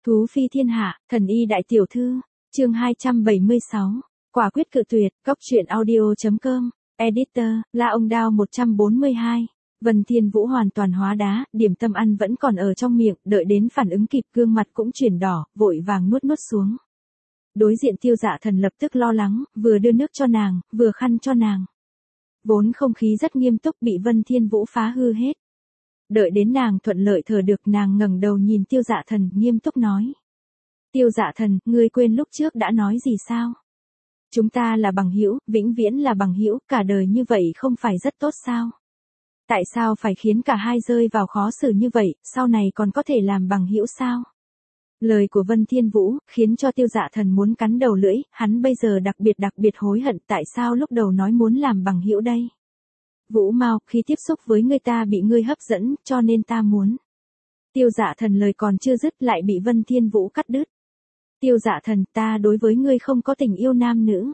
Thú phi thiên hạ, thần y đại tiểu thư, chương 276, quả quyết cự tuyệt, góc truyện audio.com, editor, La Ông Đao 142. Vân Thiên Vũ hoàn toàn hóa đá, điểm tâm ăn vẫn còn ở trong miệng, đợi đến phản ứng kịp gương mặt cũng chuyển đỏ, vội vàng nuốt xuống. Đối diện Tiêu Dạ Thần lập tức lo lắng, vừa đưa nước cho nàng, vừa khăn cho nàng. Vốn không khí rất nghiêm túc bị Vân Thiên Vũ phá hư hết. Đợi đến nàng thuận lợi thở được, nàng ngẩng đầu nhìn Tiêu Dạ Thần, nghiêm túc nói. Tiêu Dạ Thần, ngươi quên lúc trước đã nói gì sao? Chúng ta là bằng hữu, vĩnh viễn là bằng hữu, cả đời như vậy không phải rất tốt sao? Tại sao phải khiến cả hai rơi vào khó xử như vậy, sau này còn có thể làm bằng hữu sao? Lời của Vân Thiên Vũ khiến cho Tiêu Dạ Thần muốn cắn đầu lưỡi, hắn bây giờ đặc biệt hối hận tại sao lúc đầu nói muốn làm bằng hữu đây. Vũ Mao, khi tiếp xúc với người ta bị ngươi hấp dẫn, cho nên ta muốn. Tiêu Dạ Thần lời còn chưa dứt lại bị Vân Thiên Vũ cắt đứt. Tiêu Dạ Thần, ta đối với ngươi không có tình yêu nam nữ.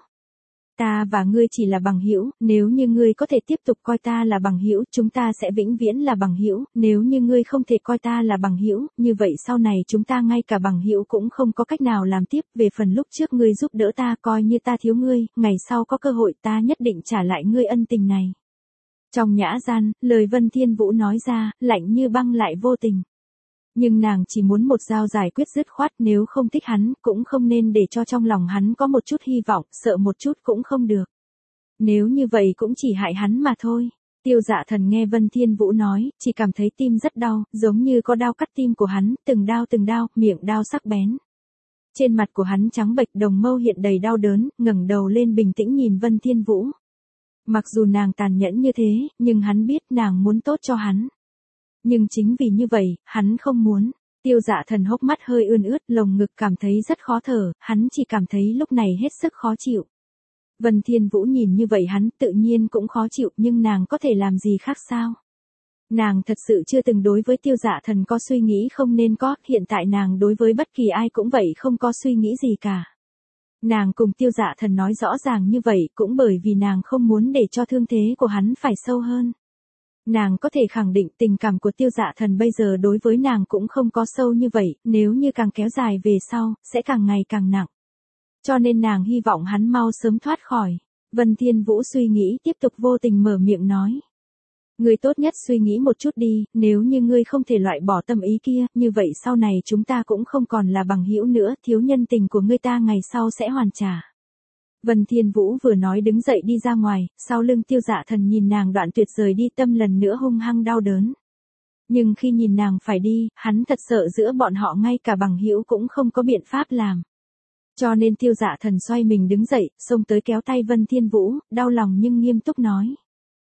Ta và ngươi chỉ là bằng hữu, nếu như ngươi có thể tiếp tục coi ta là bằng hữu, chúng ta sẽ vĩnh viễn là bằng hữu, nếu như ngươi không thể coi ta là bằng hữu, như vậy sau này chúng ta ngay cả bằng hữu cũng không có cách nào làm tiếp, về phần lúc trước ngươi giúp đỡ ta, coi như ta thiếu ngươi, ngày sau có cơ hội ta nhất định trả lại ngươi ân tình này. Trong nhã gian, lời Vân Thiên Vũ nói ra, lạnh như băng lại vô tình. Nhưng nàng chỉ muốn một dao giải quyết dứt khoát, nếu không thích hắn, cũng không nên để cho trong lòng hắn có một chút hy vọng, sợ một chút cũng không được. Nếu như vậy cũng chỉ hại hắn mà thôi. Tiêu Dạ Thần nghe Vân Thiên Vũ nói, chỉ cảm thấy tim rất đau, giống như có đao cắt tim của hắn, từng đao, miệng đao sắc bén. Trên mặt của hắn trắng bệch, đồng mâu hiện đầy đau đớn, ngẩng đầu lên bình tĩnh nhìn Vân Thiên Vũ. Mặc dù nàng tàn nhẫn như thế, nhưng hắn biết nàng muốn tốt cho hắn. Nhưng chính vì như vậy, hắn không muốn. Tiêu Dạ Thần hốc mắt hơi ươn ướt, lồng ngực cảm thấy rất khó thở, hắn chỉ cảm thấy lúc này hết sức khó chịu. Vân Thiên Vũ nhìn như vậy hắn tự nhiên cũng khó chịu, nhưng nàng có thể làm gì khác sao? Nàng thật sự chưa từng đối với Tiêu Dạ Thần có suy nghĩ không nên có, hiện tại nàng đối với bất kỳ ai cũng vậy, không có suy nghĩ gì cả. Nàng cùng Tiêu Dạ Thần nói rõ ràng như vậy cũng bởi vì nàng không muốn để cho thương thế của hắn phải sâu hơn. Nàng có thể khẳng định tình cảm của Tiêu Dạ Thần bây giờ đối với nàng cũng không có sâu như vậy, nếu như càng kéo dài về sau, sẽ càng ngày càng nặng. Cho nên nàng hy vọng hắn mau sớm thoát khỏi. Vân Thiên Vũ suy nghĩ tiếp tục vô tình mở miệng nói. Ngươi tốt nhất suy nghĩ một chút đi, nếu như ngươi không thể loại bỏ tâm ý kia, như vậy sau này chúng ta cũng không còn là bằng hữu nữa, thiếu nhân tình của ngươi ta ngày sau sẽ hoàn trả. Vân Thiên Vũ vừa nói đứng dậy đi ra ngoài, sau lưng Tiêu Dạ Thần nhìn nàng đoạn tuyệt rời đi, tâm lần nữa hung hăng đau đớn. Nhưng khi nhìn nàng phải đi, hắn thật sợ giữa bọn họ ngay cả bằng hữu cũng không có biện pháp làm. Cho nên Tiêu Dạ Thần xoay mình đứng dậy, xông tới kéo tay Vân Thiên Vũ, đau lòng nhưng nghiêm túc nói.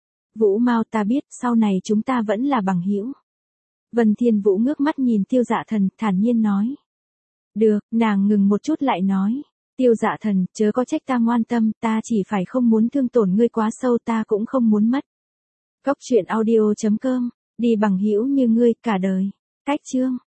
Vũ Mao, ta biết, sau này chúng ta vẫn là bằng hữu. Vân Thiên Vũ ngước mắt nhìn Tiêu Dạ Thần, thản nhiên nói. Được, nàng ngừng một chút lại nói. Tiêu Dạ Thần, chớ có trách ta ngoan tâm, ta chỉ phải không muốn thương tổn ngươi quá sâu, ta cũng không muốn mất. Góc truyện audio.com, đi bằng hữu như ngươi, cả đời. Cách chương.